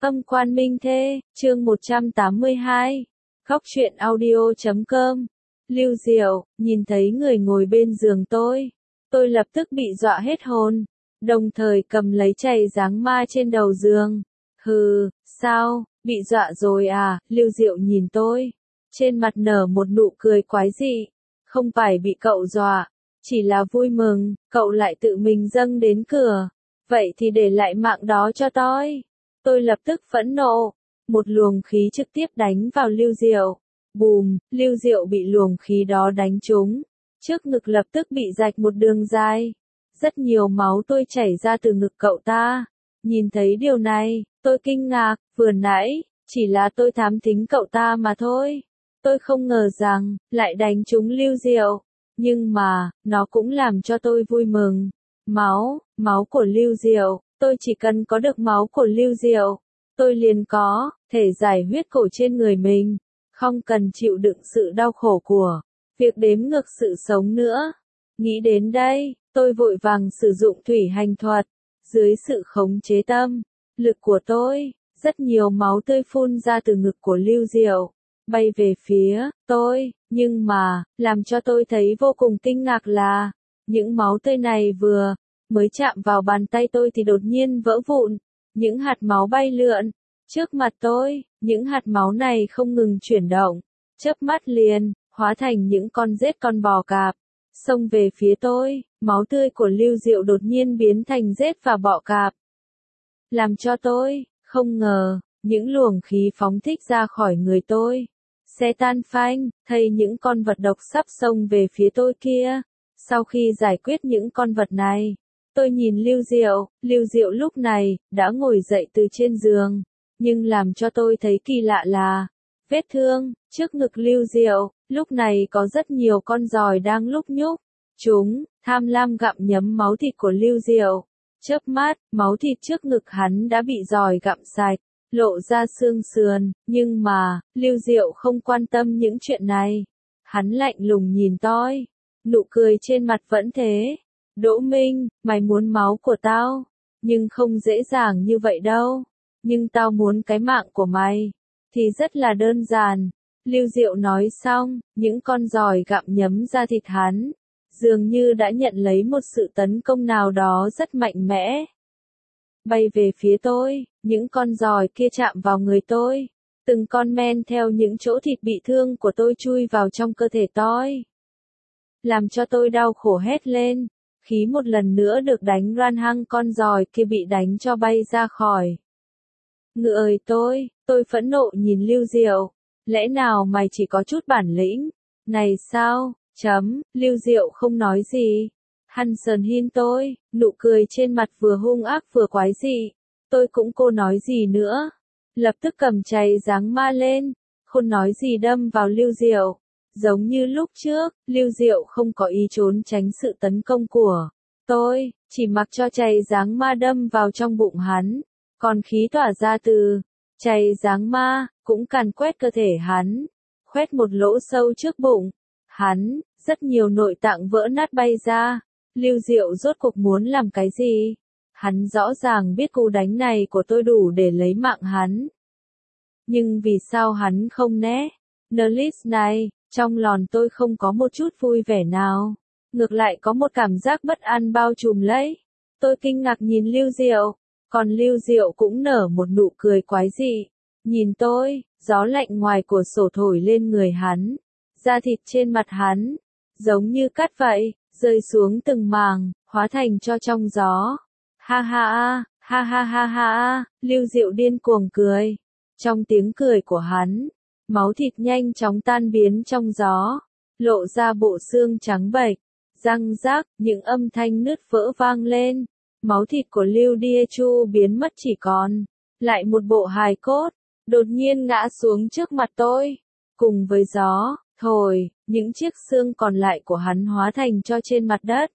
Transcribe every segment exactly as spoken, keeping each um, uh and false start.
Âm quan minh thê, chương một trăm tám mươi hai. Góc truyện audio chấm com. Lưu Diệu, nhìn thấy người ngồi bên giường tôi. Tôi lập tức bị dọa hết hồn. Đồng thời cầm lấy chày giáng ma trên đầu giường. Hừ, sao, bị dọa rồi à, Lưu Diệu nhìn tôi. Trên mặt nở một nụ cười quái dị. Không phải bị cậu dọa, chỉ là vui mừng, cậu lại tự mình dâng đến cửa. Vậy thì để lại mạng đó cho tôi. Tôi lập tức phẫn nộ, một luồng khí trực tiếp đánh vào Lưu Diệu. Bùm, Lưu Diệu bị luồng khí đó đánh trúng, trước ngực lập tức bị rạch một đường dài. Rất nhiều máu tôi chảy ra từ ngực cậu ta. Nhìn thấy điều này, tôi kinh ngạc, vừa nãy, chỉ là tôi thám thính cậu ta mà thôi. Tôi không ngờ rằng, lại đánh trúng Lưu Diệu. Nhưng mà, nó cũng làm cho tôi vui mừng. Máu, máu của Lưu Diệu. Tôi chỉ cần có được máu của Lưu Diệu, tôi liền có thể giải huyết cổ trên người mình, không cần chịu đựng sự đau khổ của việc đếm ngược sự sống nữa. Nghĩ đến đây, tôi vội vàng sử dụng thủy hành thuật. Dưới sự khống chế tâm lực của tôi, rất nhiều máu tươi phun ra từ ngực của Lưu Diệu, bay về phía tôi, nhưng mà, làm cho tôi thấy vô cùng kinh ngạc là, những máu tươi này vừa mới chạm vào bàn tay tôi thì đột nhiên vỡ vụn, những hạt máu bay lượn trước mặt tôi, những hạt máu này không ngừng chuyển động, chớp mắt liền hóa thành những con rết con bò cạp, xông về phía tôi. Máu tươi của Lưu Diệu đột nhiên biến thành rết và bọ cạp, làm cho tôi không ngờ những luồng khí phóng thích ra khỏi người tôi sẽ tan phanh, thay những con vật độc sắp xông về phía tôi kia. Sau khi giải quyết những con vật này, tôi nhìn Lưu Diệu. Lưu Diệu lúc này đã ngồi dậy từ trên giường, nhưng làm cho tôi thấy kỳ lạ là vết thương trước ngực Lưu Diệu lúc này có rất nhiều con giòi đang lúc nhúc. Chúng tham lam gặm nhấm máu thịt của Lưu Diệu. Chớp mắt, máu thịt trước ngực hắn đã bị giòi gặm sạch, lộ ra xương sườn, nhưng mà Lưu Diệu không quan tâm những chuyện này. Hắn lạnh lùng nhìn tôi, nụ cười trên mặt vẫn thế. Đỗ Minh, mày muốn máu của tao, nhưng không dễ dàng như vậy đâu. Nhưng tao muốn cái mạng của mày, thì rất là đơn giản. Lưu Diệu nói xong, những con giòi gặm nhấm ra thịt hắn, dường như đã nhận lấy một sự tấn công nào đó rất mạnh mẽ. Bay về phía tôi, những con giòi kia chạm vào người tôi. Từng con men theo những chỗ thịt bị thương của tôi chui vào trong cơ thể tôi, làm cho tôi đau khổ hét lên. Khí một lần nữa được đánh ran hăng con giòi kia bị đánh cho bay ra khỏi người tôi. Tôi phẫn nộ nhìn Lưu Diệu. Lẽ nào mày chỉ có chút bản lĩnh này sao? Chấm, Lưu Diệu không nói gì. Hắn sờn hin tôi, nụ cười trên mặt vừa hung ác vừa quái dị. Tôi cũng cô nói gì nữa. Lập tức cầm chày giáng ma lên, không nói gì đâm vào Lưu Diệu. Giống như lúc trước, Lưu Diệu không có ý trốn tránh sự tấn công của tôi, chỉ mặc cho chày giáng ma đâm vào trong bụng hắn. Còn khí tỏa ra từ chày giáng ma cũng càn quét cơ thể hắn, khoét một lỗ sâu trước bụng hắn, rất nhiều nội tạng vỡ nát bay ra. Lưu Diệu rốt cuộc muốn làm cái gì? Hắn rõ ràng biết cú đánh này của tôi đủ để lấy mạng hắn. Nhưng vì sao hắn không né? Nerlis này, trong lòng tôi không có một chút vui vẻ nào. Ngược lại có một cảm giác bất an bao trùm lấy. Tôi kinh ngạc nhìn Lưu Diệu, còn Lưu Diệu cũng nở một nụ cười quái dị. Nhìn tôi, gió lạnh ngoài cửa sổ thổi lên người hắn. Da thịt trên mặt hắn, giống như cát vậy, rơi xuống từng màng, hóa thành cho trong gió. Ha ha ha, ha ha ha ha, Lưu Diệu điên cuồng cười. Trong tiếng cười của hắn, máu thịt nhanh chóng tan biến trong gió, lộ ra bộ xương trắng bệch, răng rác, những âm thanh nứt vỡ vang lên. Máu thịt của Lưu Địa Chu biến mất chỉ còn lại một bộ hài cốt, đột nhiên ngã xuống trước mặt tôi. Cùng với gió thổi, những chiếc xương còn lại của hắn hóa thành tro trên mặt đất.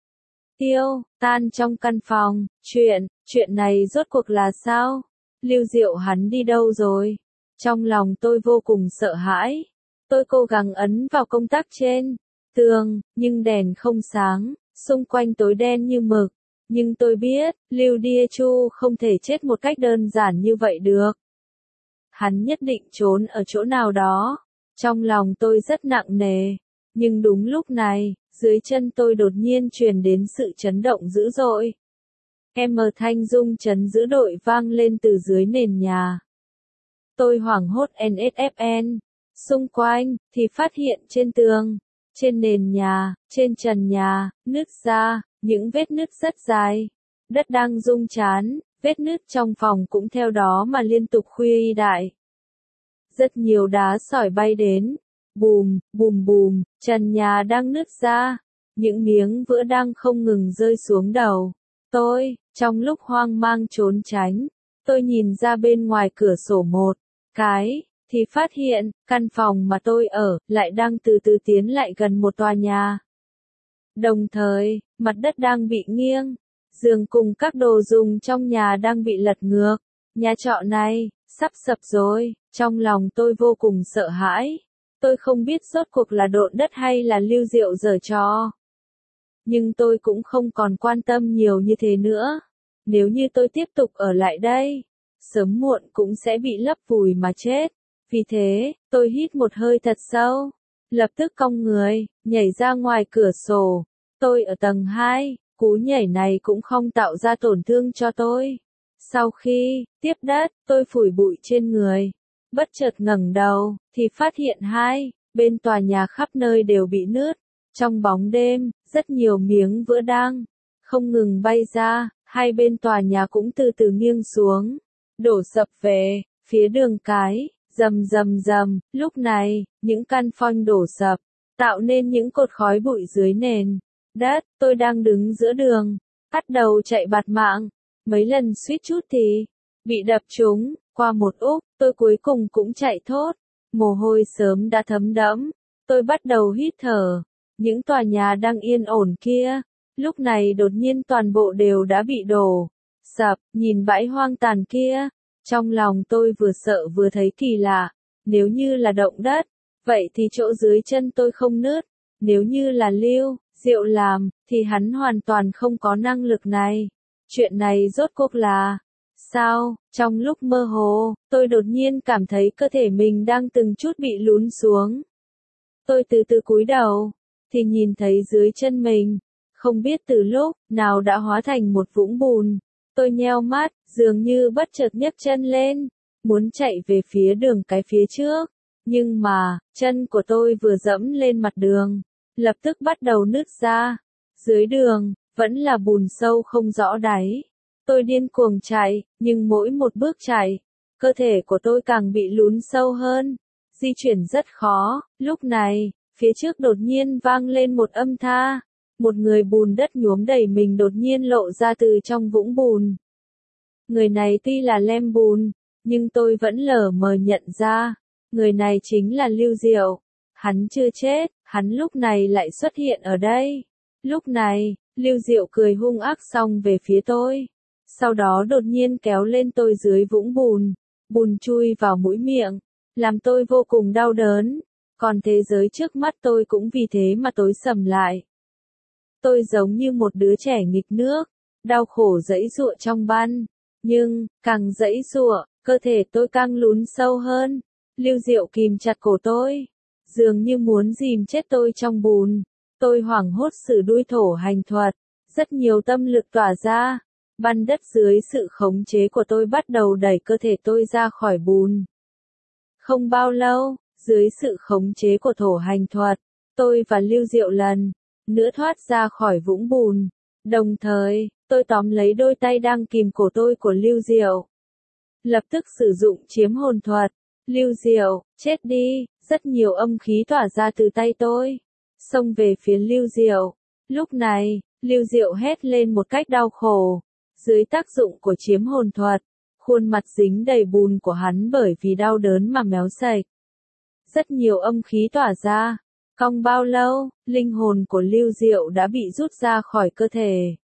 Tiêu tan trong căn phòng. Chuyện, chuyện này rốt cuộc là sao? Lưu Diệu hắn đi đâu rồi? Trong lòng tôi vô cùng sợ hãi. Tôi cố gắng ấn vào công tắc trên tường, nhưng đèn không sáng, xung quanh tối đen như mực. Nhưng tôi biết, Lưu Đia Chu không thể chết một cách đơn giản như vậy được. Hắn nhất định trốn ở chỗ nào đó. Trong lòng tôi rất nặng nề. Nhưng đúng lúc này, dưới chân tôi đột nhiên truyền đến sự chấn động dữ dội. Em mờ thanh rung chấn dữ dội vang lên từ dưới nền nhà. Tôi hoảng hốt en ét ép en. Xung quanh, thì phát hiện trên tường, trên nền nhà, trên trần nhà, nứt ra, những vết nứt rất dài. Đất đang rung chán, vết nứt trong phòng cũng theo đó mà liên tục khuy đại. Rất nhiều đá sỏi bay đến. Bùm, bùm bùm, trần nhà đang nứt ra. Những miếng vữa đang không ngừng rơi xuống đầu. Tôi, trong lúc hoang mang trốn tránh, tôi nhìn ra bên ngoài cửa sổ một cái, thì phát hiện, căn phòng mà tôi ở, lại đang từ từ tiến lại gần một tòa nhà. Đồng thời, mặt đất đang bị nghiêng, giường cùng các đồ dùng trong nhà đang bị lật ngược. Nhà trọ này, sắp sập rồi, trong lòng tôi vô cùng sợ hãi. Tôi không biết rốt cuộc là độn đất hay là Lưu Diệu giở trò. Nhưng tôi cũng không còn quan tâm nhiều như thế nữa. Nếu như tôi tiếp tục ở lại đây, sớm muộn cũng sẽ bị lấp vùi mà chết. Vì thế, tôi hít một hơi thật sâu, lập tức cong người, nhảy ra ngoài cửa sổ. Tôi ở tầng hai, cú nhảy này cũng không tạo ra tổn thương cho tôi. Sau khi tiếp đất, tôi phủi bụi trên người, bất chợt ngẩng đầu, thì phát hiện hai bên tòa nhà khắp nơi đều bị nứt. Trong bóng đêm, rất nhiều miếng vữa đang không ngừng bay ra, hai bên tòa nhà cũng từ từ nghiêng xuống, đổ sập về phía đường cái. Rầm rầm rầm, lúc này, những căn phanh đổ sập, tạo nên những cột khói bụi dưới nền đất. Tôi đang đứng giữa đường, bắt đầu chạy bạt mạng, mấy lần suýt chút thì bị đập trúng. Qua một úp, tôi cuối cùng cũng chạy thốt, mồ hôi sớm đã thấm đẫm. Tôi bắt đầu hít thở, những tòa nhà đang yên ổn kia, lúc này đột nhiên toàn bộ đều đã bị đổ sập. Nhìn bãi hoang tàn kia, trong lòng tôi vừa sợ vừa thấy kỳ lạ. Nếu như là động đất, vậy thì chỗ dưới chân tôi không nứt. Nếu như là Lưu Diệu làm, thì hắn hoàn toàn không có năng lực này. Chuyện này rốt cuộc là sao? Trong lúc mơ hồ, tôi đột nhiên cảm thấy cơ thể mình đang từng chút bị lún xuống. Tôi từ từ cúi đầu, thì nhìn thấy dưới chân mình, không biết từ lúc nào đã hóa thành một vũng bùn. Tôi nheo mắt, dường như bất chợt nhấc chân lên, muốn chạy về phía đường cái phía trước. Nhưng mà, chân của tôi vừa dẫm lên mặt đường, lập tức bắt đầu nứt ra. Dưới đường, vẫn là bùn sâu không rõ đáy. Tôi điên cuồng chạy, nhưng mỗi một bước chạy, cơ thể của tôi càng bị lún sâu hơn. Di chuyển rất khó. Lúc này, phía trước đột nhiên vang lên một âm tha. Một người bùn đất nhuốm đầy mình đột nhiên lộ ra từ trong vũng bùn. Người này tuy là lem bùn, nhưng tôi vẫn lờ mờ nhận ra. Người này chính là Lưu Diệu. Hắn chưa chết, hắn lúc này lại xuất hiện ở đây. Lúc này, Lưu Diệu cười hung ác xông về phía tôi. Sau đó đột nhiên kéo lên tôi dưới vũng bùn. Bùn chui vào mũi miệng, làm tôi vô cùng đau đớn. Còn thế giới trước mắt tôi cũng vì thế mà tối sầm lại. Tôi giống như một đứa trẻ nghịch nước, đau khổ giãy giụa trong ban. Nhưng, càng giãy giụa, cơ thể tôi càng lún sâu hơn. Lưu Diệu kìm chặt cổ tôi, dường như muốn dìm chết tôi trong bùn. Tôi hoảng hốt sử đuôi thổ hành thuật, rất nhiều tâm lực tỏa ra. Ban đất dưới sự khống chế của tôi bắt đầu đẩy cơ thể tôi ra khỏi bùn. Không bao lâu, dưới sự khống chế của thổ hành thuật, tôi và Lưu Diệu lần nữa thoát ra khỏi vũng bùn. Đồng thời, tôi tóm lấy đôi tay đang kìm cổ tôi của Lưu Diệu. Lập tức sử dụng chiếm hồn thuật. Lưu Diệu, chết đi, rất nhiều âm khí tỏa ra từ tay tôi. Xông về phía Lưu Diệu. Lúc này, Lưu Diệu hét lên một cách đau khổ. Dưới tác dụng của chiếm hồn thuật, khuôn mặt dính đầy bùn của hắn bởi vì đau đớn mà méo sạch. Rất nhiều âm khí tỏa ra. Không bao lâu, linh hồn của Lưu Diệu đã bị rút ra khỏi cơ thể.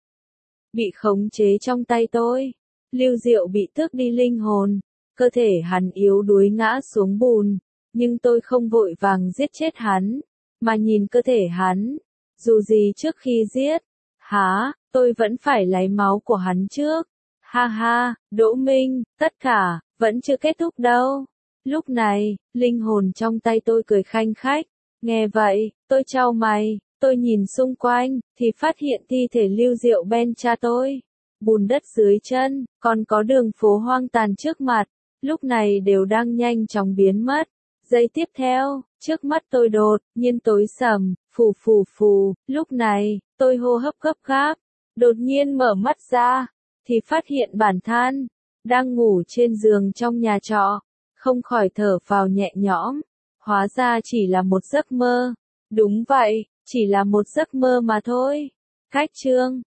Bị khống chế trong tay tôi. Lưu Diệu bị tước đi linh hồn. Cơ thể hắn yếu đuối ngã xuống bùn. Nhưng tôi không vội vàng giết chết hắn, mà nhìn cơ thể hắn. Dù gì trước khi giết, há, tôi vẫn phải lấy máu của hắn trước. Ha ha, Đỗ Minh, tất cả, vẫn chưa kết thúc đâu. Lúc này, linh hồn trong tay tôi cười khanh khách. Nghe vậy, tôi chau mày, tôi nhìn xung quanh, thì phát hiện thi thể Lưu Diệu Ben cha tôi. Bùn đất dưới chân, còn có đường phố hoang tàn trước mặt, lúc này đều đang nhanh chóng biến mất. Giây tiếp theo, trước mắt tôi đột nhiên tối sầm, phù phù phù, lúc này, tôi hô hấp gấp gáp, đột nhiên mở mắt ra, thì phát hiện bản thân đang ngủ trên giường trong nhà trọ, không khỏi thở phào nhẹ nhõm, hóa ra chỉ là một giấc mơ. Đúng vậy, chỉ là một giấc mơ mà thôi. Cách chương